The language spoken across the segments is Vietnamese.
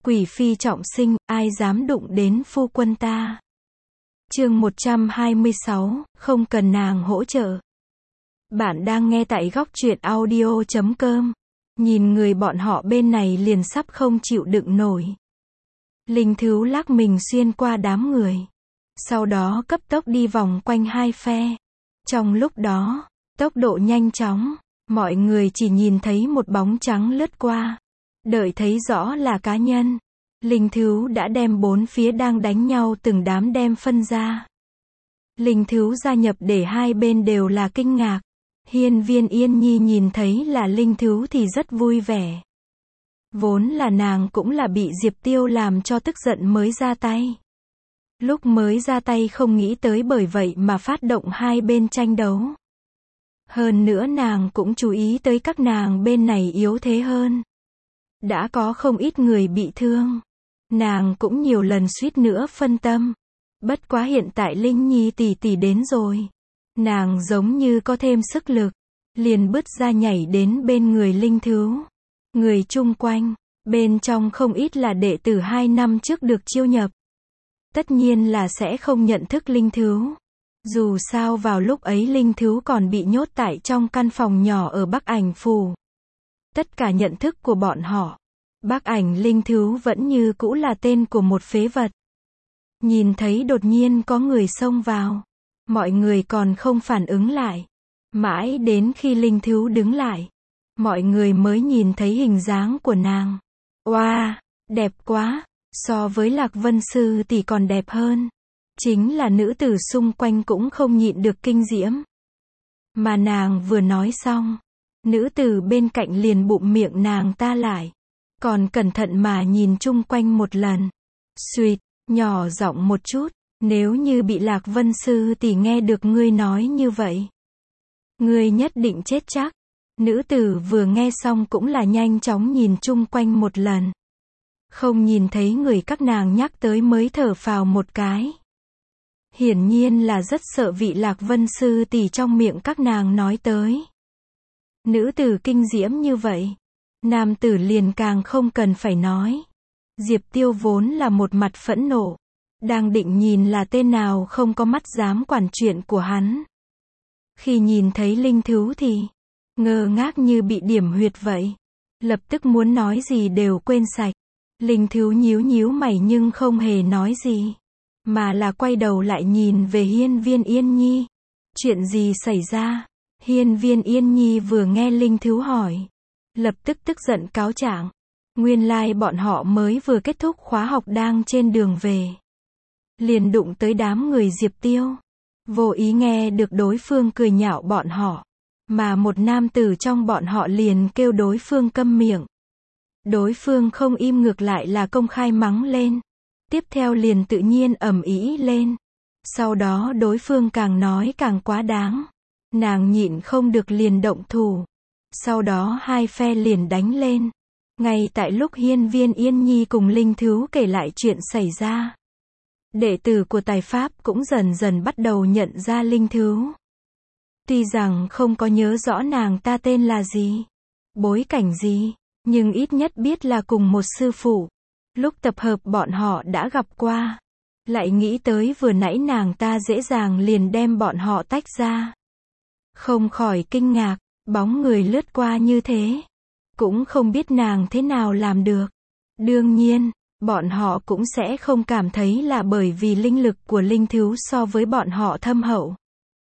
Quỷ phi trọng sinh, ai dám đụng đến phu quân ta. Chương 126, không cần nàng hỗ trợ. Bạn đang nghe tại góc truyện audio.com. Nhìn người bọn họ bên này liền sắp không chịu đựng nổi. Linh Thứu lắc mình xuyên qua đám người. Sau đó cấp tốc đi vòng quanh hai phe. Trong lúc đó, tốc độ nhanh chóng, mọi người chỉ nhìn thấy một bóng trắng lướt qua. Đợi thấy rõ là cá nhân, Linh Thứu đã đem bốn phía đang đánh nhau từng đám đem phân ra. Linh Thứu gia nhập để hai bên đều là kinh ngạc. Hiên Viên Yên Nhi nhìn thấy là Linh Thứu thì rất vui vẻ. Vốn là nàng cũng là bị Diệp Tiêu làm cho tức giận mới ra tay. Lúc mới ra tay không nghĩ tới bởi vậy mà phát động hai bên tranh đấu. Hơn nữa nàng cũng chú ý tới các nàng bên này yếu thế hơn. Đã có không ít người bị thương. Nàng cũng nhiều lần suýt nữa phân tâm. Bất quá hiện tại Linh Nhi tỷ tỷ đến rồi. Nàng giống như có thêm sức lực. Liền bứt ra nhảy đến bên người Linh Thứu. Người chung quanh, bên trong không ít là đệ tử 2 năm trước được chiêu nhập. Tất nhiên là sẽ không nhận thức Linh Thứu. Dù sao vào lúc ấy Linh Thứu còn bị nhốt tại trong căn phòng nhỏ ở Bắc Ảnh Phủ. Tất cả nhận thức của bọn họ, Bắc Ảnh Linh Thứu vẫn như cũ là tên của một phế vật. Nhìn thấy đột nhiên có người xông vào, mọi người còn không phản ứng lại. Mãi đến khi Linh Thứu đứng lại, mọi người mới nhìn thấy hình dáng của nàng. Oa, đẹp quá, so với Lạc Vân Sư tỷ còn đẹp hơn. Chính là nữ tử xung quanh cũng không nhịn được kinh diễm. Mà nàng vừa nói xong, nữ tử bên cạnh liền bụm miệng nàng ta lại. Còn cẩn thận mà nhìn chung quanh một lần. Suýt, nhỏ giọng một chút, nếu như bị Lạc Vân Sư tỷ nghe được ngươi nói như vậy, ngươi nhất định chết chắc. Nữ tử vừa nghe xong cũng là nhanh chóng nhìn chung quanh một lần. Không nhìn thấy người các nàng nhắc tới mới thở phào một cái. Hiển nhiên là rất sợ vị Lạc Vân Sư tỷ trong miệng các nàng nói tới. Nữ tử kinh diễm như vậy, nam tử liền càng không cần phải nói. Diệp Tiêu vốn là một mặt phẫn nộ, đang định nhìn là tên nào không có mắt dám quản chuyện của hắn. Khi nhìn thấy Linh Thứu thì ngơ ngác như bị điểm huyệt vậy. Lập tức muốn nói gì đều quên sạch. Linh Thứu nhíu nhíu mày nhưng không hề nói gì, mà là quay đầu lại nhìn về Hiên Viên Yên Nhi. Chuyện gì xảy ra? Hiên Viên Yên Nhi vừa nghe Linh Thứu hỏi, lập tức tức giận cáo trạng. Nguyên lai bọn họ mới vừa kết thúc khóa học đang trên đường về. Liền đụng tới đám người Diệp Tiêu. Vô ý nghe được đối phương cười nhạo bọn họ. Mà một nam tử trong bọn họ liền kêu đối phương câm miệng. Đối phương không im ngược lại là công khai mắng lên. Tiếp theo liền tự nhiên ầm ĩ lên. Sau đó đối phương càng nói càng quá đáng. Nàng nhịn không được liền động thủ. Sau đó hai phe liền đánh lên. Ngay tại lúc Hiên Viên Yên Nhi cùng Linh Thứu kể lại chuyện xảy ra, đệ tử của Tài Pháp cũng dần dần bắt đầu nhận ra Linh Thứu. Tuy rằng không có nhớ rõ nàng ta tên là gì, bối cảnh gì, nhưng ít nhất biết là cùng một sư phụ. Lúc tập hợp bọn họ đã gặp qua. Lại nghĩ tới vừa nãy nàng ta dễ dàng liền đem bọn họ tách ra. Không khỏi kinh ngạc, bóng người lướt qua như thế. Cũng không biết nàng thế nào làm được. Đương nhiên, bọn họ cũng sẽ không cảm thấy là bởi vì linh lực của Linh Thứu so với bọn họ thâm hậu.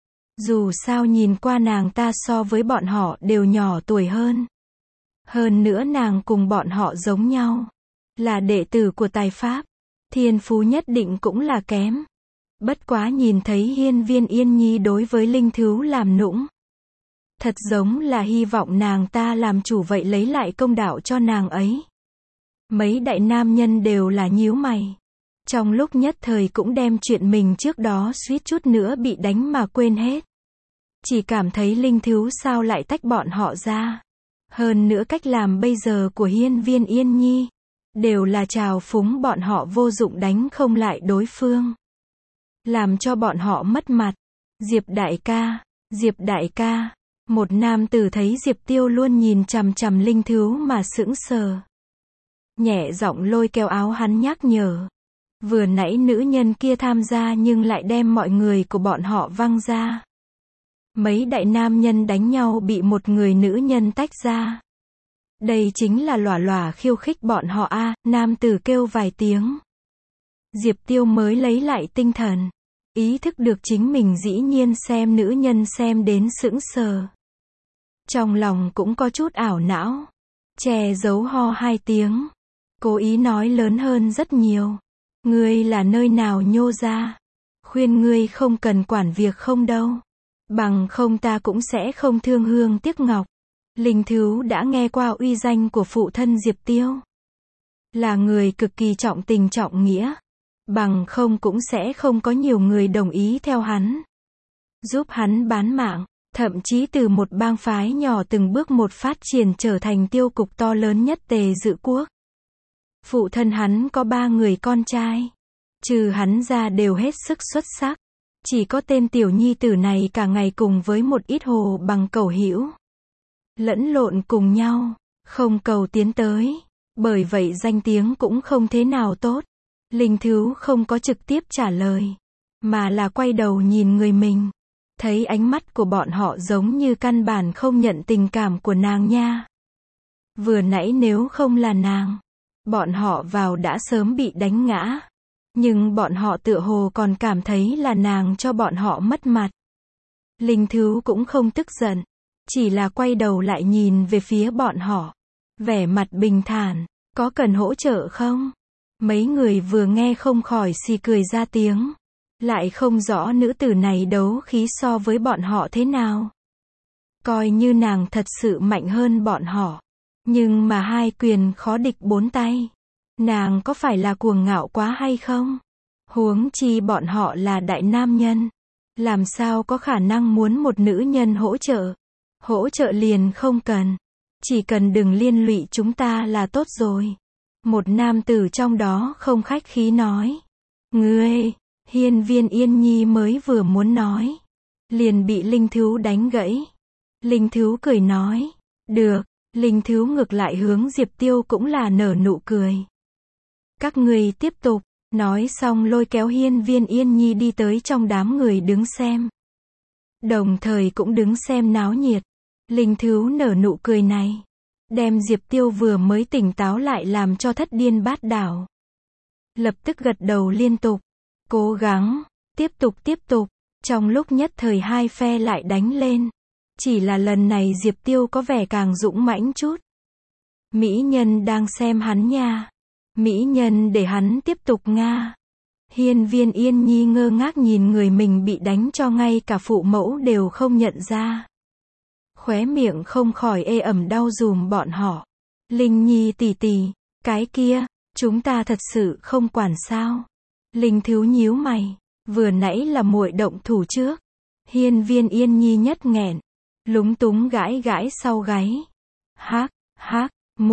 Dù sao nhìn qua nàng ta so với bọn họ đều nhỏ tuổi hơn. Hơn nữa nàng cùng bọn họ giống nhau. Là đệ tử của Tài Pháp. Thiên phú nhất định cũng là kém. Bất quá nhìn thấy Hiên Viên Yên Nhi đối với Linh Thứu làm nũng. Thật giống là hy vọng nàng ta làm chủ vậy lấy lại công đạo cho nàng ấy. Mấy đại nam nhân đều là nhíu mày. Trong lúc nhất thời cũng đem chuyện mình trước đó suýt chút nữa bị đánh mà quên hết. Chỉ cảm thấy Linh Thứu sao lại tách bọn họ ra. Hơn nữa cách làm bây giờ của Hiên Viên Yên Nhi đều là trào phúng bọn họ vô dụng đánh không lại đối phương. Làm cho bọn họ mất mặt. Diệp đại ca. Một nam tử thấy Diệp Tiêu luôn nhìn chằm chằm Linh Thứu mà sững sờ. nhẹ giọng lôi kéo áo hắn nhắc nhở. Vừa nãy nữ nhân kia tham gia nhưng lại đem mọi người của bọn họ văng ra. Mấy đại nam nhân đánh nhau bị một người nữ nhân tách ra. Đây chính là lòa lòa khiêu khích bọn họ a, nam tử kêu vài tiếng. Diệp Tiêu mới lấy lại tinh thần. Ý thức được chính mình dĩ nhiên xem nữ nhân xem đến sững sờ. Trong lòng cũng có chút ảo não. Che giấu ho 2 tiếng. Cố ý nói lớn hơn rất nhiều. Ngươi là nơi nào nhô ra? Khuyên ngươi không cần quản việc không đâu. Bằng không ta cũng sẽ không thương hương tiếc ngọc. Linh Thứu đã nghe qua uy danh của phụ thân Diệp Tiêu. Là người cực kỳ trọng tình trọng nghĩa. Bằng không cũng sẽ không có nhiều người đồng ý theo hắn. Giúp hắn bán mạng, thậm chí từ một bang phái nhỏ từng bước một phát triển trở thành tiêu cục to lớn nhất Tề Dự Quốc. Phụ thân hắn có 3 người con trai. Trừ hắn ra đều hết sức xuất sắc. Chỉ có tên tiểu nhi tử này cả ngày cùng với một ít hồ bằng cẩu hữu. Lẫn lộn cùng nhau, không cầu tiến tới. Bởi vậy danh tiếng cũng không thế nào tốt. Linh Thứu không có trực tiếp trả lời, mà là quay đầu nhìn người mình. Thấy ánh mắt của bọn họ giống như căn bản không nhận tình cảm của nàng nha. Vừa nãy nếu không là nàng, bọn họ vào đã sớm bị đánh ngã. Nhưng bọn họ tựa hồ còn cảm thấy là nàng cho bọn họ mất mặt. Linh Thứu cũng không tức giận, chỉ là quay đầu lại nhìn về phía bọn họ. Vẻ mặt bình thản, có cần hỗ trợ không? Mấy người vừa nghe không khỏi xì cười ra tiếng. Lại không rõ nữ tử này đấu khí so với bọn họ thế nào. Coi như nàng thật sự mạnh hơn bọn họ. Nhưng mà 2 quyền khó địch 4 tay. Nàng có phải là cuồng ngạo quá hay không? Huống chi bọn họ là đại nam nhân. Làm sao có khả năng muốn một nữ nhân hỗ trợ? Hỗ trợ liền không cần. Chỉ cần đừng liên lụy chúng ta là tốt rồi. Một nam tử trong đó không khách khí nói. Ngươi, Hiên Viên Yên Nhi mới vừa muốn nói. Liền bị Linh Thứu đánh gãy. Linh Thứu cười nói. Được, Linh Thứu ngược lại hướng Diệp Tiêu cũng là nở nụ cười. Các ngươi tiếp tục, nói xong lôi kéo Hiên Viên Yên Nhi đi tới trong đám người đứng xem. Đồng thời cũng đứng xem náo nhiệt. Linh Thứu nở nụ cười này. Đem Diệp Tiêu vừa mới tỉnh táo lại làm cho thất điên bát đảo. Lập tức gật đầu liên tục. Cố gắng, tiếp tục. Trong lúc nhất thời 2 phe lại đánh lên. Chỉ là lần này Diệp Tiêu có vẻ càng dũng mãnh chút. Mỹ nhân đang xem hắn nha. Mỹ nhân để hắn tiếp tục nga. Hiên Viên Yên Nhi ngơ ngác nhìn người mình bị đánh cho ngay cả phụ mẫu đều không nhận ra. Khóe miệng không khỏi ê ẩm đau dùm bọn họ. Linh Nhi tỷ tỷ, cái kia, chúng ta thật sự không quản sao? Linh Thứu nhíu mày, vừa nãy là muội động thủ trước. Hiên Viên Yên Nhi nhất nghẹn, lúng túng gãi gãi sau gáy. Hắc,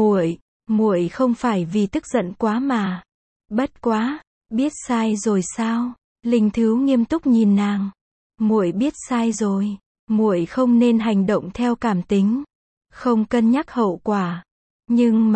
muội không phải vì tức giận quá mà. Bất quá, biết sai rồi sao? Linh Thứu nghiêm túc nhìn nàng. Muội biết sai rồi. Muội không nên hành động theo cảm tính, không cân nhắc hậu quả. Nhưng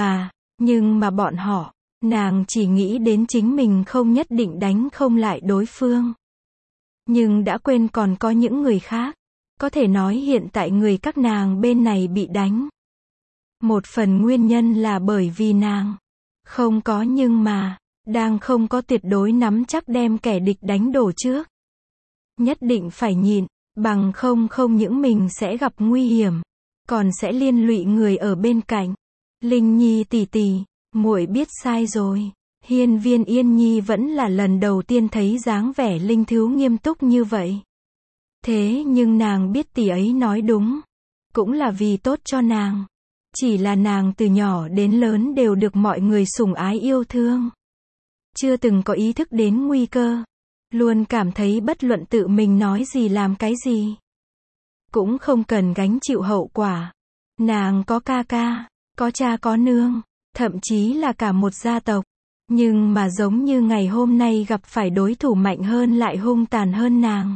mà bọn họ, nàng chỉ nghĩ đến chính mình không nhất định đánh không lại đối phương. Nhưng đã quên còn có những người khác. Có thể nói hiện tại người các nàng bên này bị đánh. Một phần nguyên nhân là bởi vì nàng không có nhưng mà, đang không có tuyệt đối nắm chắc đem kẻ địch đánh đổ trước. Nhất định phải nhịn. Bằng không những mình sẽ gặp nguy hiểm, còn sẽ liên lụy người ở bên cạnh. Linh Nhi tỷ tỷ, muội biết sai rồi. Hiên Viên Yên Nhi vẫn là lần đầu tiên thấy dáng vẻ Linh Thứu nghiêm túc như vậy. Thế nhưng nàng biết tỷ ấy nói đúng, cũng là vì tốt cho nàng. Chỉ là nàng từ nhỏ đến lớn đều được mọi người sủng ái yêu thương. Chưa từng có ý thức đến nguy cơ. Luôn cảm thấy bất luận tự mình nói gì làm cái gì, cũng không cần gánh chịu hậu quả. Nàng có ca ca, có cha có nương, thậm chí là cả một gia tộc. Nhưng mà giống như ngày hôm nay gặp phải đối thủ mạnh hơn lại hung tàn hơn nàng.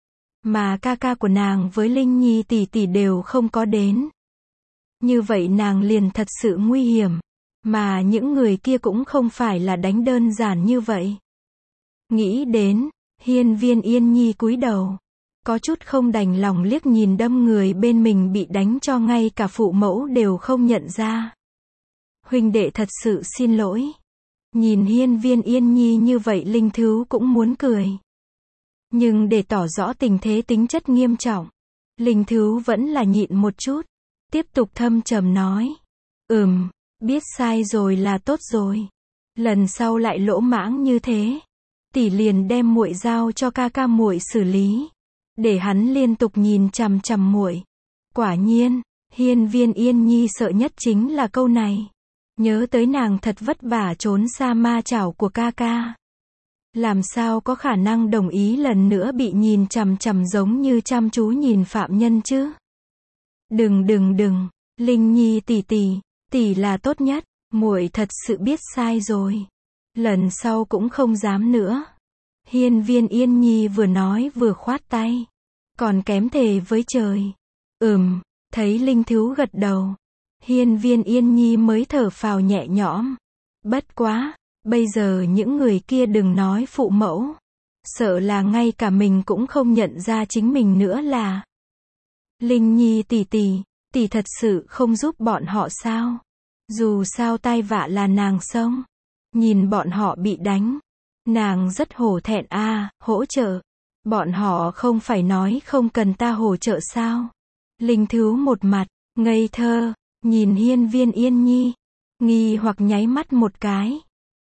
Mà ca ca của nàng với Linh Nhi tỷ tỷ đều không có đến. Như vậy nàng liền thật sự nguy hiểm. Mà những người kia cũng không phải là đánh đơn giản như vậy. Nghĩ đến, Hiên Viên Yên Nhi cúi đầu, có chút không đành lòng liếc nhìn đâm người bên mình bị đánh cho ngay cả phụ mẫu đều không nhận ra. Huynh đệ thật sự xin lỗi. Nhìn Hiên Viên Yên Nhi như vậy Linh Thứu cũng muốn cười. Nhưng để tỏ rõ tình thế tính chất nghiêm trọng, Linh Thứu vẫn là nhịn một chút, tiếp tục thâm trầm nói. Biết sai rồi là tốt rồi. Lần sau lại lỗ mãng như thế, tỷ liền đem muội giao cho ca ca muội xử lý. Để hắn liên tục nhìn chằm chằm muội. Quả nhiên, Hiên Viên Yên Nhi sợ nhất chính là câu này. Nhớ tới nàng thật vất vả trốn xa ma chảo của ca ca. Làm sao có khả năng đồng ý lần nữa bị nhìn chằm chằm giống như chăm chú nhìn phạm nhân chứ? Đừng, Linh Nhi tỷ là tốt nhất, muội thật sự biết sai rồi. Lần sau cũng không dám nữa. Hiên Viên Yên Nhi vừa nói vừa khoát tay. Còn kém thề với trời. Thấy Linh Thứu gật đầu. Hiên Viên Yên Nhi mới thở phào nhẹ nhõm. Bất quá, bây giờ những người kia đừng nói phụ mẫu. Sợ là ngay cả mình cũng không nhận ra chính mình nữa là. Linh Nhi tỷ thật sự không giúp bọn họ sao? Dù sao tai vạ là nàng xông. Nhìn bọn họ bị đánh. Nàng rất hổ thẹn hỗ trợ. Bọn họ không phải nói không cần ta hỗ trợ sao? Linh Thứu một mặt, ngây thơ, nhìn Hiên Viên Yên Nhi. Nghi hoặc nháy mắt một cái.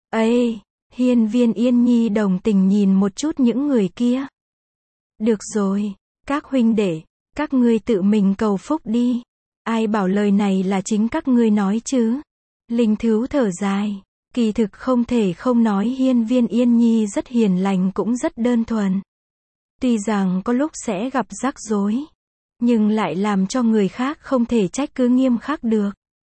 Hiên Viên Yên Nhi đồng tình nhìn một chút những người kia. Được rồi, các huynh đệ, các ngươi tự mình cầu phúc đi. Ai bảo lời này là chính các ngươi nói chứ? Linh Thứu thở dài. Kỳ thực không thể không nói Hiên Viên Yên Nhi rất hiền lành cũng rất đơn thuần. Tuy rằng có lúc sẽ gặp rắc rối, nhưng lại làm cho người khác không thể trách cứ nghiêm khắc được.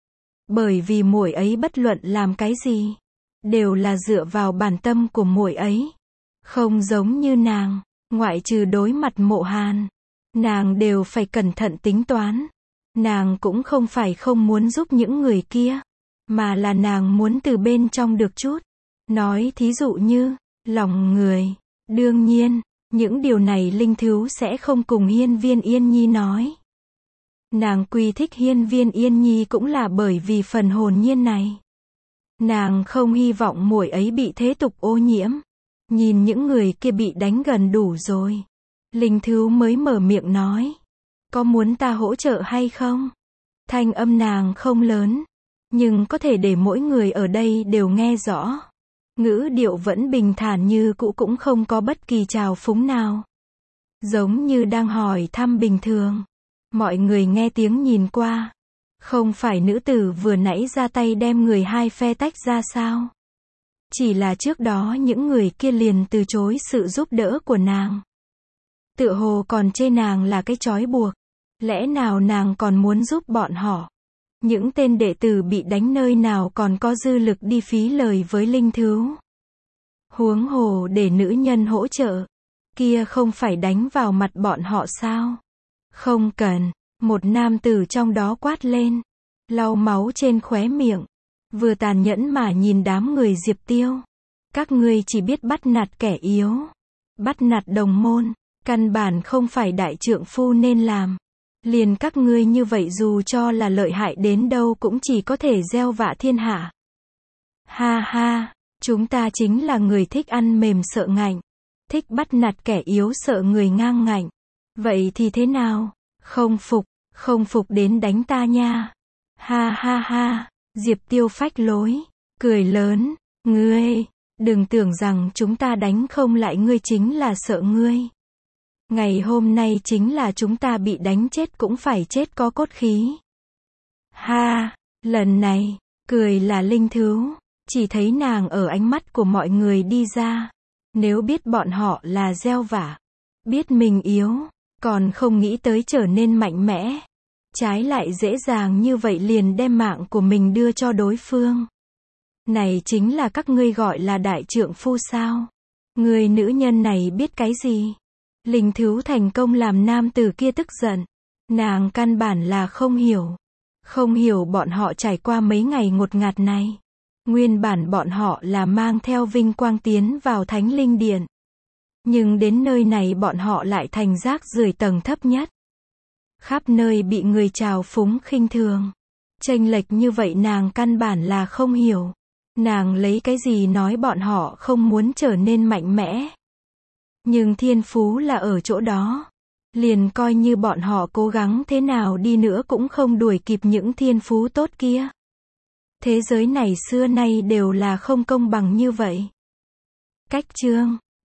Bởi vì muội ấy bất luận làm cái gì, đều là dựa vào bản tâm của muội ấy. Không giống như nàng, ngoại trừ đối mặt Mộ Hàn, nàng đều phải cẩn thận tính toán. Nàng cũng không phải không muốn giúp những người kia, mà là nàng muốn từ bên trong được chút. Nói thí dụ như, lòng người. Đương nhiên, những điều này Linh Thứu sẽ không cùng Hiên Viên Yên Nhi nói. Nàng quy thích Hiên Viên Yên Nhi cũng là bởi vì phần hồn nhiên này. Nàng không hy vọng muội ấy bị thế tục ô nhiễm. Nhìn những người kia bị đánh gần đủ rồi. Linh Thứu mới mở miệng nói. Có muốn ta hỗ trợ hay không? Thanh âm nàng không lớn, nhưng có thể để mỗi người ở đây đều nghe rõ. Ngữ điệu vẫn bình thản như cũ, cũng không có bất kỳ trào phúng nào. Giống như đang hỏi thăm bình thường. Mọi người nghe tiếng nhìn qua. Không phải nữ tử vừa nãy ra tay đem người hai phe tách ra sao? Chỉ là trước đó những người kia liền từ chối sự giúp đỡ của nàng. Tựa hồ còn chê nàng là cái trói buộc. Lẽ nào nàng còn muốn giúp bọn họ? Những tên đệ tử bị đánh nơi nào còn có dư lực đi phí lời với Linh Thứu. Huống hồ để nữ nhân hỗ trợ. Kia không phải đánh vào mặt bọn họ sao? Không cần. Một nam tử trong đó quát lên. Lau máu trên khóe miệng. Vừa tàn nhẫn mà nhìn đám người Diệp Tiêu. Các ngươi chỉ biết bắt nạt kẻ yếu. Bắt nạt đồng môn. Căn bản không phải đại trượng phu nên làm. Liền các ngươi như vậy dù cho là lợi hại đến đâu cũng chỉ có thể gieo vạ thiên hạ. Ha ha, chúng ta chính là người thích ăn mềm sợ ngạnh. Thích bắt nạt kẻ yếu sợ người ngang ngạnh. Vậy thì thế nào? Không phục đến đánh ta nha. Ha ha ha, Diệp Tiêu phách lối, cười lớn. Ngươi, đừng tưởng rằng chúng ta đánh không lại ngươi chính là sợ ngươi. Ngày hôm nay chính là chúng ta bị đánh chết cũng phải chết có cốt khí. Ha, lần này, cười là Linh Thứu, chỉ thấy nàng ở ánh mắt của mọi người đi ra. Nếu biết bọn họ là gieo vạ, biết mình yếu, còn không nghĩ tới trở nên mạnh mẽ. Trái lại dễ dàng như vậy liền đem mạng của mình đưa cho đối phương. Này chính là các ngươi gọi là đại trượng phu sao? Người nữ nhân này biết cái gì? Linh Thứu thành công làm nam tử kia tức giận. Nàng căn bản là không hiểu. Không hiểu bọn họ trải qua mấy ngày ngột ngạt này. Nguyên bản bọn họ là mang theo vinh quang tiến vào Thánh Linh Điện. Nhưng đến nơi này bọn họ lại thành rác rưởi tầng thấp nhất. Khắp nơi bị người trào phúng khinh thường. Chênh lệch như vậy nàng căn bản là không hiểu. Nàng lấy cái gì nói bọn họ không muốn trở nên mạnh mẽ. Nhưng thiên phú là ở chỗ đó. Liền coi như bọn họ cố gắng thế nào đi nữa cũng không đuổi kịp những thiên phú tốt kia. Thế giới này xưa nay đều là không công bằng như vậy. Cách chương